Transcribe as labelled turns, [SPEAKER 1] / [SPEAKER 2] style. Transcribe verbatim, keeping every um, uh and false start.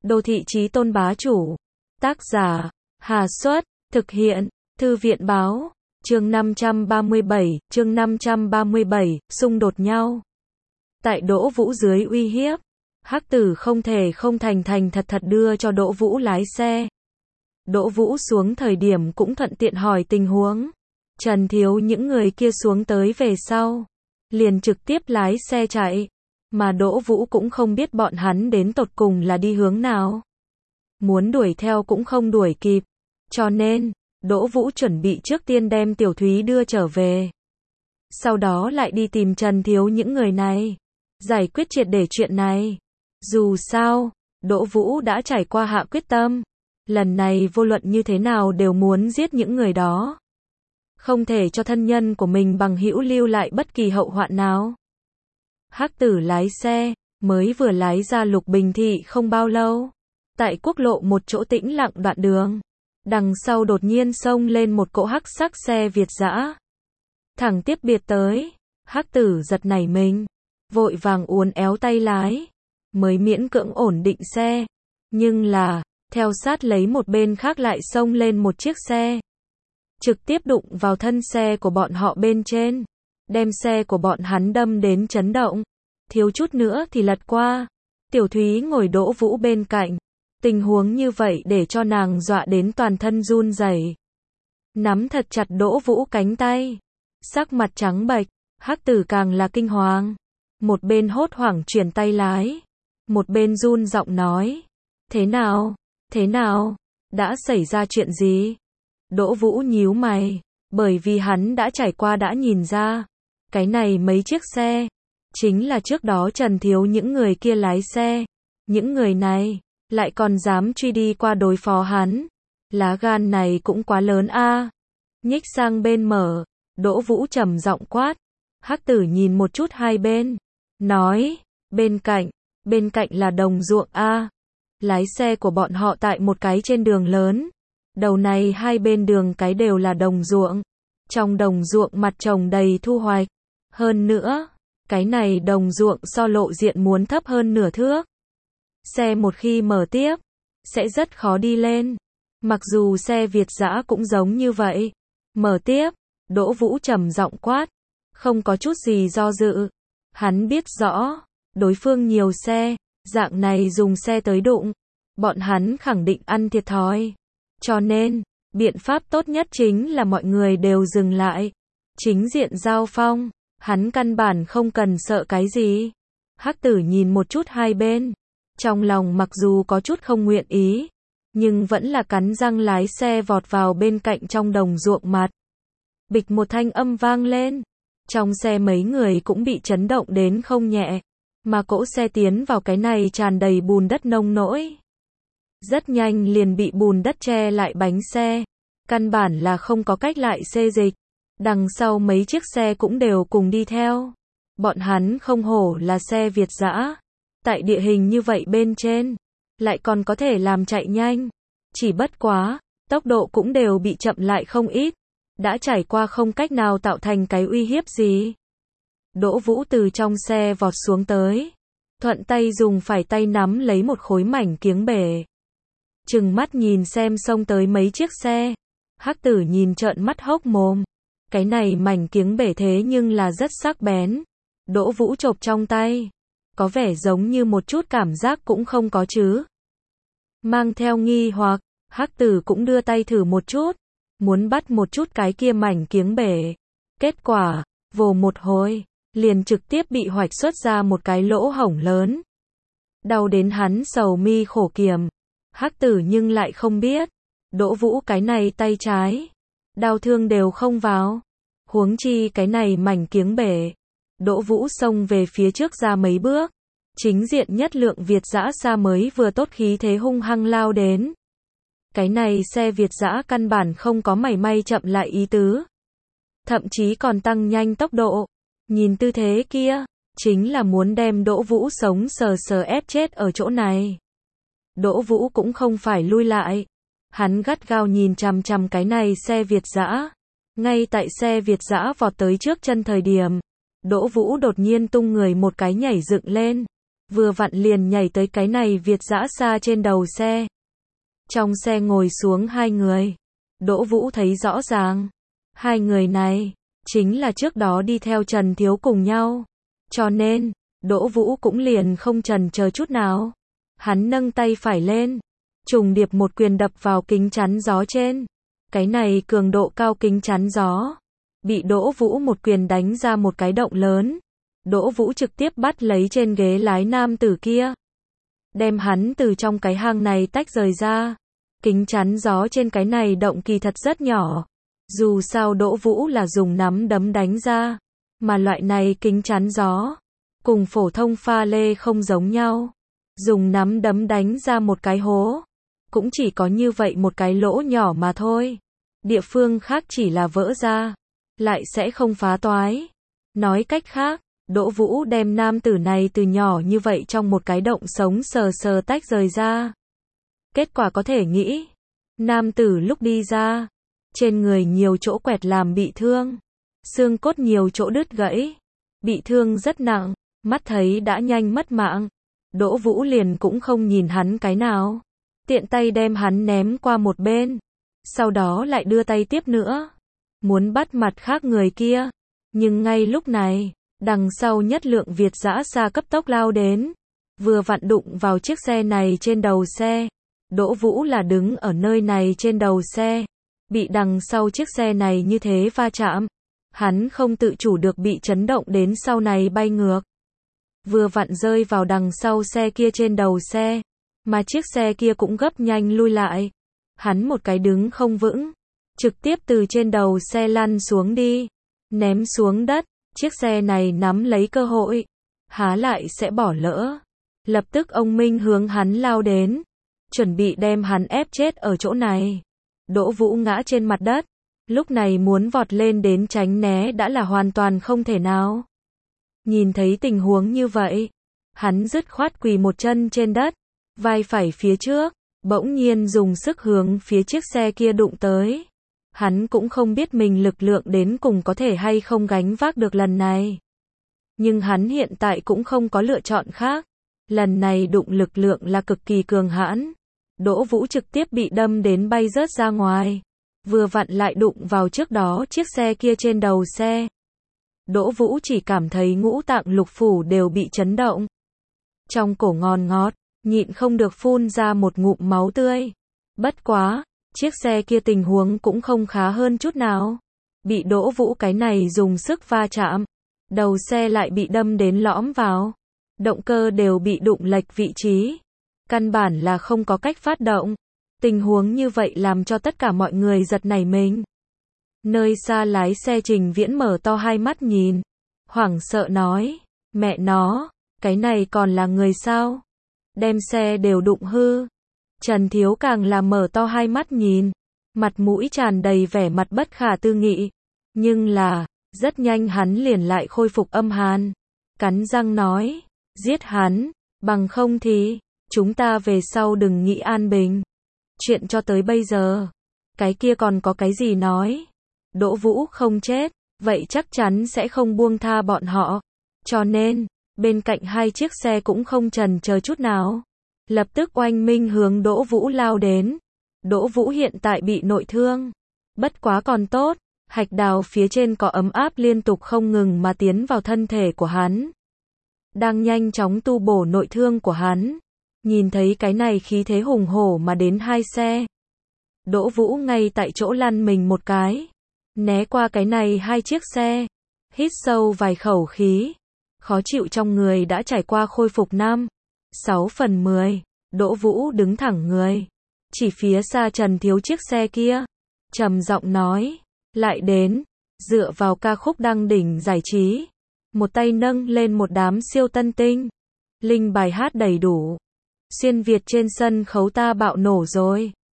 [SPEAKER 1] Đô thị chí tôn bá chủ. Tác giả, Hà Xuất, thực hiện, Thư viện báo, chương năm trăm ba mươi bảy, chương năm trăm ba mươi bảy, xung đột nhau. Tại Đỗ Vũ dưới uy hiếp, Hắc Tử không thể không thành thành thật thật đưa cho Đỗ Vũ lái xe. Đỗ Vũ xuống thời điểm cũng thuận tiện hỏi tình huống. Trần Thiếu những người kia xuống tới về sau, liền trực tiếp lái xe chạy, mà Đỗ Vũ cũng không biết bọn hắn đến tột cùng là đi hướng nào. Muốn đuổi theo cũng không đuổi kịp, cho nên, Đỗ Vũ chuẩn bị trước tiên đem Tiểu Thúy đưa trở về. Sau đó lại đi tìm Trần Thiếu những người này, giải quyết triệt để chuyện này. Dù sao, Đỗ Vũ đã trải qua hạ quyết tâm, lần này vô luận như thế nào đều muốn giết những người đó. Không thể cho thân nhân của mình bằng hữu lưu lại bất kỳ hậu hoạn nào. Hắc Tử lái xe, mới vừa lái ra Lục Bình thị không bao lâu. Tại quốc lộ một chỗ tĩnh lặng đoạn đường, đằng sau đột nhiên xông lên một cỗ hắc sắc xe Việt dã. Thẳng tiếp biệt tới, Hắc Tử giật nảy mình, vội vàng uốn éo tay lái, mới miễn cưỡng ổn định xe. Nhưng là, theo sát lấy một bên khác lại xông lên một chiếc xe. Trực tiếp đụng vào thân xe của bọn họ bên trên, đem xe của bọn hắn đâm đến chấn động, thiếu chút nữa thì lật qua. Tiểu Thúy ngồi Đỗ Vũ bên cạnh, tình huống như vậy để cho nàng dọa đến toàn thân run rẩy, nắm thật chặt Đỗ Vũ cánh tay, sắc mặt trắng bệch. Hắc Tử càng là kinh hoàng, một bên hốt hoảng chuyển tay lái, một bên run giọng nói: "Thế nào? Thế nào? Đã xảy ra chuyện gì?" Đỗ Vũ nhíu mày, bởi vì hắn đã trải qua đã nhìn ra, cái này mấy chiếc xe, chính là trước đó Trần Thiếu những người kia lái xe. Những người này, lại còn dám truy đi qua đối phó hắn. Lá gan này cũng quá lớn a. Nhích sang bên mở, Đỗ Vũ trầm giọng quát. Hắc Tử nhìn một chút hai bên, nói, bên cạnh, bên cạnh là đồng ruộng a. Lái xe của bọn họ tại một cái trên đường lớn. Đầu này hai bên đường cái đều là đồng ruộng. Trong đồng ruộng mặt trồng đầy thu hoạch. Hơn nữa, cái này đồng ruộng so lộ diện muốn thấp hơn nửa thước. Xe một khi mở tiếp, sẽ rất khó đi lên. Mặc dù xe Việt dã cũng giống như vậy. Mở tiếp, Đỗ Vũ trầm giọng quát, không có chút gì do dự. Hắn biết rõ, đối phương nhiều xe, dạng này dùng xe tới đụng, bọn hắn khẳng định ăn thiệt thòi. Cho nên, biện pháp tốt nhất chính là mọi người đều dừng lại. Chính diện giao phong, hắn căn bản không cần sợ cái gì. Hắc Tử nhìn một chút hai bên, trong lòng mặc dù có chút không nguyện ý, nhưng vẫn là cắn răng lái xe vọt vào bên cạnh trong đồng ruộng mặt. Bịch một thanh âm vang lên, trong xe mấy người cũng bị chấn động đến không nhẹ, mà cỗ xe tiến vào cái này tràn đầy bùn đất nông nỗi. Rất nhanh liền bị bùn đất che lại bánh xe, căn bản là không có cách lại xê dịch. Đằng sau mấy chiếc xe cũng đều cùng đi theo. Bọn hắn không hổ là xe Việt dã, tại địa hình như vậy bên trên, lại còn có thể làm chạy nhanh. Chỉ bất quá, tốc độ cũng đều bị chậm lại không ít, đã trải qua không cách nào tạo thành cái uy hiếp gì. Đỗ Vũ từ trong xe vọt xuống tới, thuận tay dùng phải tay nắm lấy một khối mảnh kiếng bể. Trừng mắt nhìn xem xông tới mấy chiếc xe. Hắc Tử nhìn trợn mắt hốc mồm. Cái này mảnh kiếng bể thế nhưng là rất sắc bén. Đỗ Vũ chộp trong tay, có vẻ giống như một chút cảm giác cũng không có chứ. Mang theo nghi hoặc, Hắc Tử cũng đưa tay thử một chút, muốn bắt một chút cái kia mảnh kiếng bể. Kết quả, vồ một hồi, liền trực tiếp bị hoạch xuất ra một cái lỗ hổng lớn. Đau đến hắn sầu mi khổ kiểm. Hắc Tử nhưng lại không biết, Đỗ Vũ cái này tay trái, đau thương đều không vào. Huống chi cái này mảnh kiếng bể. Đỗ Vũ xông về phía trước ra mấy bước, chính diện nhất lượng Việt dã xa mới vừa tốt khí thế hung hăng lao đến. Cái này xe Việt dã căn bản không có mảy may chậm lại ý tứ, thậm chí còn tăng nhanh tốc độ. Nhìn tư thế kia, chính là muốn đem Đỗ Vũ sống sờ sờ ép chết ở chỗ này. Đỗ Vũ cũng không phải lui lại, hắn gắt gao nhìn chằm chằm cái này xe Việt dã. Ngay tại xe Việt dã vọt tới trước chân thời điểm, Đỗ Vũ đột nhiên tung người một cái nhảy dựng lên, vừa vặn liền nhảy tới cái này Việt dã xa trên đầu xe. Trong xe ngồi xuống hai người. Đỗ Vũ thấy rõ ràng. Hai người này, chính là trước đó đi theo Trần Thiếu cùng nhau. Cho nên, Đỗ Vũ cũng liền không chần chờ chút nào. Hắn nâng tay phải lên, trùng điệp một quyền đập vào kính chắn gió trên. Cái này cường độ cao kính chắn gió, bị Đỗ Vũ một quyền đánh ra một cái động lớn. Đỗ Vũ trực tiếp bắt lấy trên ghế lái nam tử kia, đem hắn từ trong cái hang này tách rời ra. Kính chắn gió trên cái này động kỳ thật rất nhỏ. Dù sao Đỗ Vũ là dùng nắm đấm đánh ra, mà loại này kính chắn gió, cùng phổ thông pha lê không giống nhau. Dùng nắm đấm đánh ra một cái hố, cũng chỉ có như vậy một cái lỗ nhỏ mà thôi. Địa phương khác chỉ là vỡ ra, lại sẽ không phá toái. Nói cách khác, Đỗ Vũ đem nam tử này từ nhỏ như vậy trong một cái động sống sờ sờ tách rời ra. Kết quả có thể nghĩ, nam tử lúc đi ra, trên người nhiều chỗ quẹt làm bị thương, xương cốt nhiều chỗ đứt gãy, bị thương rất nặng, mắt thấy đã nhanh mất mạng. Đỗ Vũ liền cũng không nhìn hắn cái nào, tiện tay đem hắn ném qua một bên, sau đó lại đưa tay tiếp nữa, muốn bắt mặt khác người kia. Nhưng ngay lúc này, đằng sau nhất lượng Việt dã xa cấp tốc lao đến, vừa vặn đụng vào chiếc xe này trên đầu xe. Đỗ Vũ là đứng ở nơi này trên đầu xe, bị đằng sau chiếc xe này như thế va chạm, hắn không tự chủ được bị chấn động đến sau này bay ngược. Vừa vặn rơi vào đằng sau xe kia trên đầu xe, mà chiếc xe kia cũng gấp nhanh lui lại. Hắn một cái đứng không vững, trực tiếp từ trên đầu xe lăn xuống đi, ném xuống đất. Chiếc xe này nắm lấy cơ hội, há lại sẽ bỏ lỡ. Lập tức ông Minh hướng hắn lao đến, chuẩn bị đem hắn ép chết ở chỗ này. Đỗ Vũ ngã trên mặt đất, lúc này muốn vọt lên đến tránh né đã là hoàn toàn không thể nào. Nhìn thấy tình huống như vậy, hắn dứt khoát quỳ một chân trên đất, vai phải phía trước, bỗng nhiên dùng sức hướng phía chiếc xe kia đụng tới. Hắn cũng không biết mình lực lượng đến cùng có thể hay không gánh vác được lần này. Nhưng hắn hiện tại cũng không có lựa chọn khác. Lần này đụng lực lượng là cực kỳ cường hãn. Đỗ Vũ trực tiếp bị đâm đến bay rớt ra ngoài. Vừa vặn lại đụng vào trước đó chiếc xe kia trên đầu xe. Đỗ Vũ chỉ cảm thấy ngũ tạng lục phủ đều bị chấn động. Trong cổ ngon ngọt, nhịn không được phun ra một ngụm máu tươi. Bất quá, chiếc xe kia tình huống cũng không khá hơn chút nào. Bị Đỗ Vũ cái này dùng sức va chạm, đầu xe lại bị đâm đến lõm vào. Động cơ đều bị đụng lệch vị trí. Căn bản là không có cách phát động. Tình huống như vậy làm cho tất cả mọi người giật nảy mình. Nơi xa lái xe Trình Viễn mở to hai mắt nhìn, hoảng sợ nói, mẹ nó, cái này còn là người sao? Đem xe đều đụng hư. Trần Thiếu càng là mở to hai mắt nhìn, mặt mũi tràn đầy vẻ mặt bất khả tư nghị. Nhưng là, rất nhanh hắn liền lại khôi phục âm hàn. Cắn răng nói, giết hắn, bằng không thì, chúng ta về sau đừng nghĩ an bình. Chuyện cho tới bây giờ, cái kia còn có cái gì nói. Đỗ Vũ không chết, vậy chắc chắn sẽ không buông tha bọn họ. Cho nên, bên cạnh hai chiếc xe cũng không chần chờ chút nào. Lập tức oanh minh hướng Đỗ Vũ lao đến. Đỗ Vũ hiện tại bị nội thương. Bất quá còn tốt, hạch đào phía trên có ấm áp liên tục không ngừng mà tiến vào thân thể của hắn. Đang nhanh chóng tu bổ nội thương của hắn. Nhìn thấy cái này khí thế hùng hổ mà đến hai xe. Đỗ Vũ ngay tại chỗ lăn mình một cái. Né qua cái này hai chiếc xe. Hít sâu vài khẩu khí. Khó chịu trong người đã trải qua khôi phục năm, sáu phần mười. Đỗ Vũ đứng thẳng người. Chỉ phía xa Trần Thiếu chiếc xe kia. Trầm giọng nói. Lại đến. Dựa vào ca khúc đăng đỉnh giải trí. Một tay nâng lên một đám siêu tân tinh. Linh bài hát đầy đủ. Xuyên Việt trên sân khấu ta bạo nổ rồi.